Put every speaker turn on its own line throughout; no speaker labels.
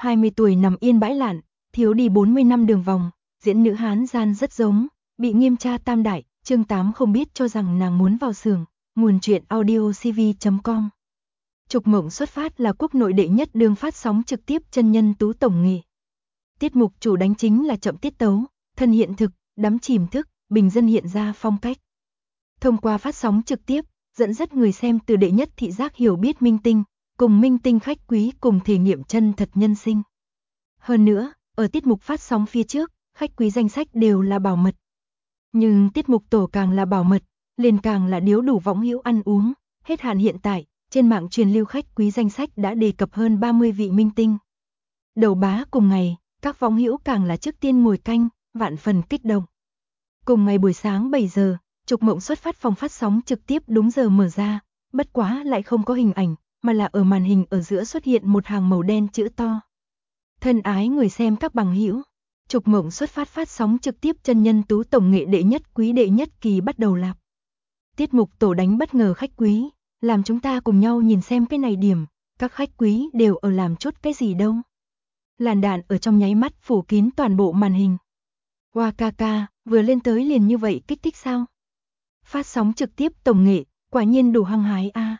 20 tuổi nằm yên bãi lạn, thiếu đi 40 năm đường vòng, diễn nữ Hán gian rất giống, bị nghiêm tra tam đại, chương 8 không biết cho rằng nàng muốn vào xưởng, nguồn truyện audiocv.com. Trục Mộng xuất phát là quốc nội đệ nhất đường phát sóng trực tiếp chân nhân tú tổng nghệ. Tiết mục chủ đánh chính là chậm tiết tấu, thân hiện thực, đắm chìm thức, bình dân hiện ra phong cách. Thông qua phát sóng trực tiếp, dẫn dắt người xem từ đệ nhất thị giác hiểu biết minh tinh, cùng minh tinh khách quý cùng thể nghiệm chân thật nhân sinh. Hơn nữa, ở tiết mục phát sóng phía trước, khách quý danh sách đều là bảo mật. Nhưng tiết mục tổ càng là bảo mật, liền càng là điếu đủ võng hữu ăn uống, hết hạn hiện tại, trên mạng truyền lưu khách quý danh sách đã đề cập hơn 30 vị minh tinh. Đầu bá cùng ngày, các võng hữu càng là trước tiên ngồi canh, vạn phần kích động. Cùng ngày buổi sáng 7 giờ, Trục Mộng xuất phát phòng phát sóng trực tiếp đúng giờ mở ra, bất quá lại không có hình ảnh, mà là ở màn hình ở giữa xuất hiện một hàng màu đen chữ to. Thân ái người xem các bằng hữu, Trục Mộng xuất phát phát sóng trực tiếp chân nhân tú tổng nghệ đệ nhất quý đệ nhất kỳ bắt đầu lạp. Tiết mục tổ đánh bất ngờ khách quý, làm chúng ta cùng nhau nhìn xem cái này điểm, các khách quý đều ở làm chút cái gì đâu. Làn đạn ở trong nháy mắt phủ kín toàn bộ màn hình. Hoa ca ca, vừa lên tới liền như vậy kích thích sao? Phát sóng trực tiếp tổng nghệ, quả nhiên đủ hăng hái a.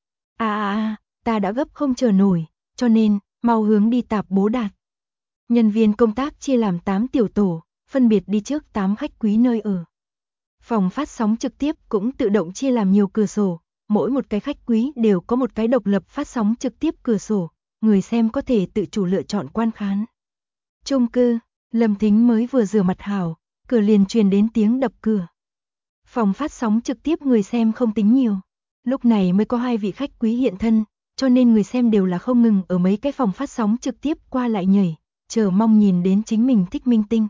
Ta đã gấp không chờ nổi, cho nên, mau hướng đi tạp bố đạt. Nhân viên công tác chia làm 8 tiểu tổ, phân biệt đi trước 8 khách quý nơi ở. Phòng phát sóng trực tiếp cũng tự động chia làm nhiều cửa sổ, mỗi một cái khách quý đều có một cái độc lập phát sóng trực tiếp cửa sổ, người xem có thể tự chủ lựa chọn quan khán. Chung cư, Lâm Thính mới vừa rửa mặt hảo, cửa liền truyền đến tiếng đập cửa. Phòng phát sóng trực tiếp người xem không tính nhiều, lúc này mới có 2 vị khách quý hiện thân, cho nên người xem đều là không ngừng ở mấy cái phòng phát sóng trực tiếp qua lại nhảy, chờ mong nhìn đến chính mình thích minh tinh.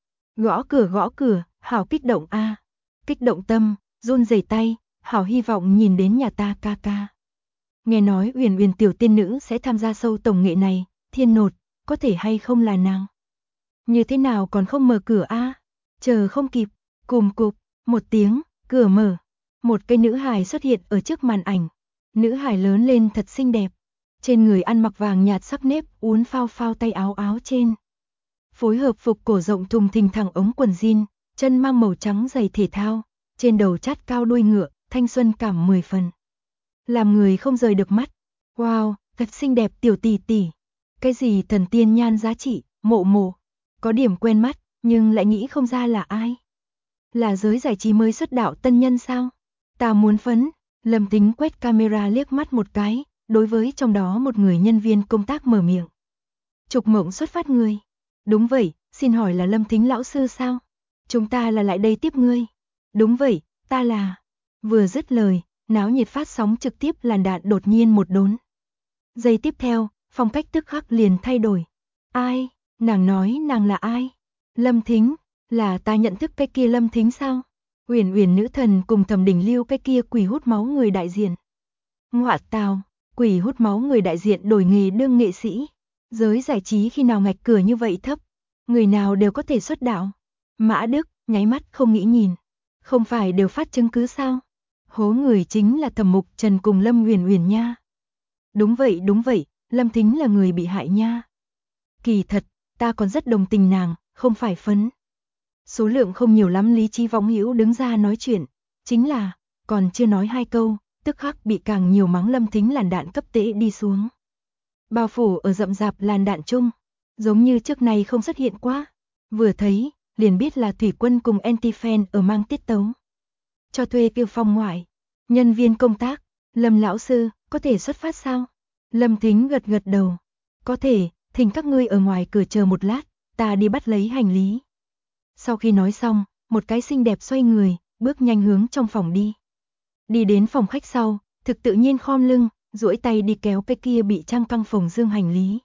Gõ cửa, hảo kích động a, kích động tâm, run rẩy tay, hảo hy vọng nhìn đến nhà ta ca ca. Nghe nói Uyển Uyển tiểu tiên nữ sẽ tham gia show tổng nghệ này, thiên nột, có thể hay không là nàng? Như thế nào còn không mở cửa a? Chờ không kịp, cùm cụp, một tiếng, cửa mở. Một cây nữ hài xuất hiện ở trước màn ảnh. Nữ hài lớn lên thật xinh đẹp. Trên người ăn mặc vàng nhạt sắc nếp uốn phao phao tay áo áo trên. Phối hợp phục cổ rộng thùng thình thẳng ống quần jean, chân mang màu trắng giày thể thao, trên đầu chát cao đuôi ngựa, thanh xuân cảm 10 phần. Làm người không rời được mắt. Wow, thật xinh đẹp tiểu tỷ tỷ. Cái gì thần tiên nhan giá trị, mộ. Có điểm quen mắt, nhưng lại nghĩ không ra là ai. Là giới giải trí mới xuất đạo tân nhân sao? Ta muốn phấn. Lâm Tính quét camera liếc mắt một cái, đối với trong đó một người nhân viên công tác mở miệng. Trục Mộng xuất phát người. Đúng vậy, xin hỏi là Lâm Thính lão sư sao? Chúng ta là lại đây tiếp ngươi. Đúng vậy, ta là. Vừa dứt lời, náo nhiệt phát sóng trực tiếp làn đạn đột nhiên một đốn. Giây tiếp theo, phong cách tức khắc liền thay đổi. Ai? Nàng nói nàng là ai? Lâm Thính, là ta nhận thức cái kia Lâm Thính sao? Uyển Uyển nữ thần cùng Thẩm Đình Lưu cái kia quỷ hút máu người đại diện. Ngoạ tào, quỷ hút máu người đại diện đổi nghề đương nghệ sĩ. Giới giải trí khi nào ngạch cửa như vậy thấp, người nào đều có thể xuất đạo. Mã Đức, nháy mắt không nghĩ nhìn. Không phải đều phát chứng cứ sao? Hố người chính là Thẩm Mục Trần cùng Lâm Uyển Uyển nha. Đúng vậy, Lâm Thính là người bị hại nha. Kỳ thật, ta còn rất đồng tình nàng, không phải phấn. Số lượng không nhiều lắm lý trí võng hữu đứng ra nói chuyện, chính là, còn chưa nói 2 câu, tức khắc bị càng nhiều mắng Lâm Thính làn đạn cấp tễ đi xuống. Bao phủ ở rậm rạp làn đạn chung, giống như trước này không xuất hiện quá. Vừa thấy, liền biết là Thủy Quân cùng Anti-fan ở mang tiết tấu. Cho thuê kêu phòng ngoại, nhân viên công tác, Lâm lão sư, có thể xuất phát sao? Lâm Thính gật đầu. Có thể, thỉnh các ngươi ở ngoài cửa chờ một lát, ta đi bắt lấy hành lý. Sau khi nói xong, một cái xinh đẹp xoay người, bước nhanh hướng trong phòng đi. Đi đến phòng khách sau, thực tự nhiên khom lưng, duỗi tay đi kéo cái kia bị trang căng phồng dương hành lý.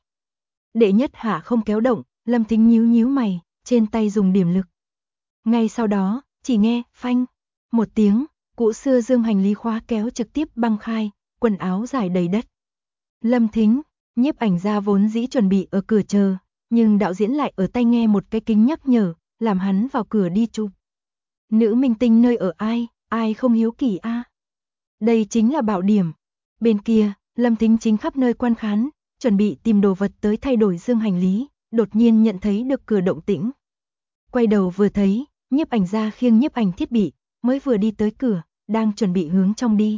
Đệ nhất hạ không kéo động, Lâm Thính nhíu mày, trên tay dùng điểm lực. Ngay sau đó, chỉ nghe, phanh, một tiếng, cũ xưa dương hành lý khóa kéo trực tiếp băng khai, quần áo dài đầy đất. Lâm Thính, nhiếp ảnh gia vốn dĩ chuẩn bị ở cửa chờ, nhưng đạo diễn lại ở tay nghe một cái kính nhắc nhở, làm hắn vào cửa đi chụp. Nữ minh tinh nơi ở ai không hiếu kỳ a? Đây chính là bảo điểm. Bên kia, Lâm Thính chính khắp nơi quan khán, chuẩn bị tìm đồ vật tới thay đổi dương hành lý, đột nhiên nhận thấy được cửa động tĩnh. Quay đầu vừa thấy, nhiếp ảnh gia khiêng nhiếp ảnh thiết bị, mới vừa đi tới cửa, đang chuẩn bị hướng trong đi.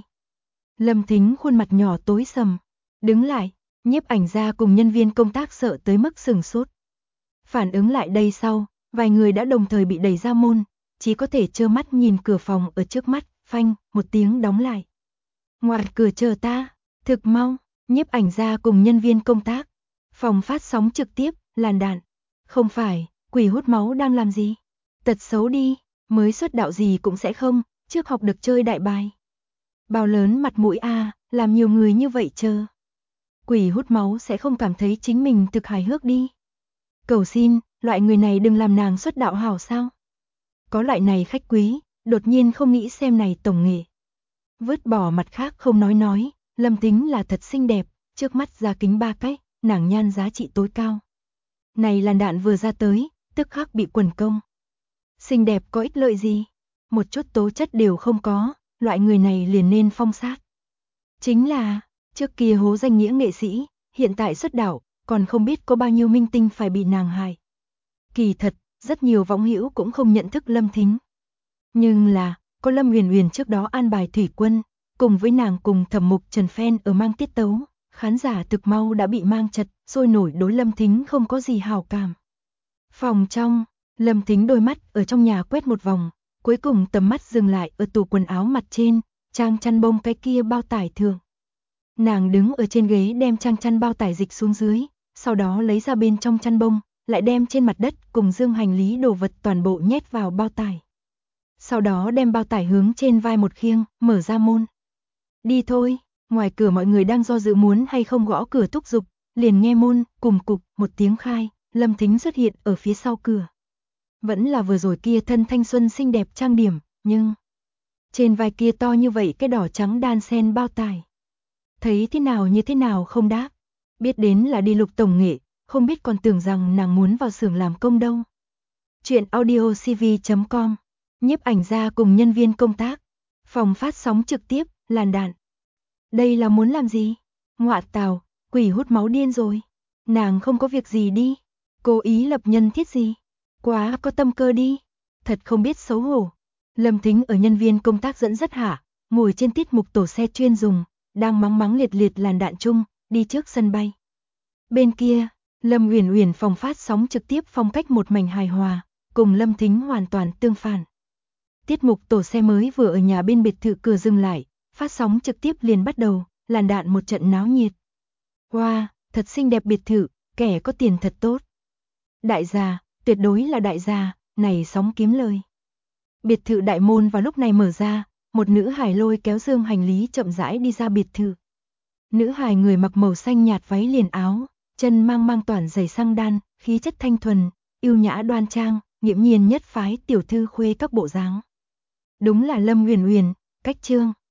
Lâm Thính khuôn mặt nhỏ tối sầm, đứng lại, nhiếp ảnh gia cùng nhân viên công tác sợ tới mức sửng sốt. Phản ứng lại đây sau, vài người đã đồng thời bị đẩy ra môn, chỉ có thể trơ mắt nhìn cửa phòng ở trước mắt, phanh, một tiếng đóng lại. Ngoài cửa chờ ta, thực mau, nhiếp ảnh gia cùng nhân viên công tác. Phòng phát sóng trực tiếp, làn đạn. Không phải, quỷ hút máu đang làm gì? Tật xấu đi, mới xuất đạo gì cũng sẽ không, trước học được chơi đại bài. Bao lớn mặt mũi a, làm nhiều người như vậy chờ. Quỷ hút máu sẽ không cảm thấy chính mình thực hài hước đi. Cầu xin, loại người này đừng làm nàng xuất đạo hảo sao? Có loại này khách quý, đột nhiên không nghĩ xem này tổng nghệ. Vứt bỏ mặt khác không nói, Lâm Tính là thật xinh đẹp, trước mắt ra kính 3 cách, nàng nhan giá trị tối cao. Này làn đạn vừa ra tới, tức khắc bị quần công. Xinh đẹp có ích lợi gì? Một chút tố chất đều không có, loại người này liền nên phong sát. Chính là, trước kia hố danh nghĩa nghệ sĩ, hiện tại xuất đạo, còn không biết có bao nhiêu minh tinh phải bị nàng hại. Kỳ thật, rất nhiều võng hữu cũng không nhận thức Lâm Thính. Nhưng là, có Lâm Huyền Huyền trước đó an bài thủy quân, cùng với nàng cùng thẩm mục Trần Phen ở mang tiết tấu, khán giả thực mau đã bị mang chật, sôi nổi đối Lâm Thính không có gì hảo cảm. Phòng trong, Lâm Thính đôi mắt ở trong nhà quét một vòng, cuối cùng tầm mắt dừng lại ở tủ quần áo mặt trên, trang chăn bông cái kia bao tải thượng. Nàng đứng ở trên ghế đem trang chăn bao tải dịch xuống dưới, sau đó lấy ra bên trong chăn bông, lại đem trên mặt đất cùng dương hành lý đồ vật toàn bộ nhét vào bao tải. Sau đó đem bao tải hướng trên vai một khiêng, mở ra môn. Đi thôi, ngoài cửa mọi người đang do dự muốn hay không gõ cửa thúc giục, liền nghe môn, cùng cục, một tiếng khai, Lâm Thính xuất hiện ở phía sau cửa. Vẫn là vừa rồi kia thân thanh xuân xinh đẹp trang điểm, nhưng trên vai kia to như vậy cái đỏ trắng đan sen bao tải. Thấy thế nào như thế nào không đáp, biết đến là đi lục tổng nghệ, không biết còn tưởng rằng nàng muốn vào xưởng làm công đâu. Chuyện audiocv.com, nhiếp ảnh gia cùng nhân viên công tác, phòng phát sóng trực tiếp, làn đạn. Đây là muốn làm gì? Ngọa tào, quỷ hút máu điên rồi. Nàng không có việc gì đi, cố ý lập nhân thiết gì? Quá có tâm cơ đi, thật không biết xấu hổ. Lâm Thính ở nhân viên công tác dẫn dắt hạ, ngồi trên tiết mục tổ xe chuyên dùng, đang mắng liệt liệt làn đạn chung, đi trước sân bay. Bên kia, Lâm Uyển Uyển phòng phát sóng trực tiếp phong cách một mảnh hài hòa, cùng Lâm Thính hoàn toàn tương phản. Tiết mục tổ xe mới vừa ở nhà bên biệt thự cửa dừng lại, phát sóng trực tiếp liền bắt đầu, làn đạn một trận náo nhiệt. Wow, thật xinh đẹp biệt thự, kẻ có tiền thật tốt. Đại gia, tuyệt đối là đại gia, này sóng kiếm lời. Biệt thự đại môn vào lúc này mở ra, một nữ hài lôi kéo dương hành lý chậm rãi đi ra biệt thự. Nữ hài người mặc màu xanh nhạt váy liền áo, chân mang toàn giày xăng đan, khí chất thanh thuần, yêu nhã đoan trang, nghiễm nhiên nhất phái tiểu thư khuê các bộ dáng. Đúng là Lâm Uyển Uyển, cách chương.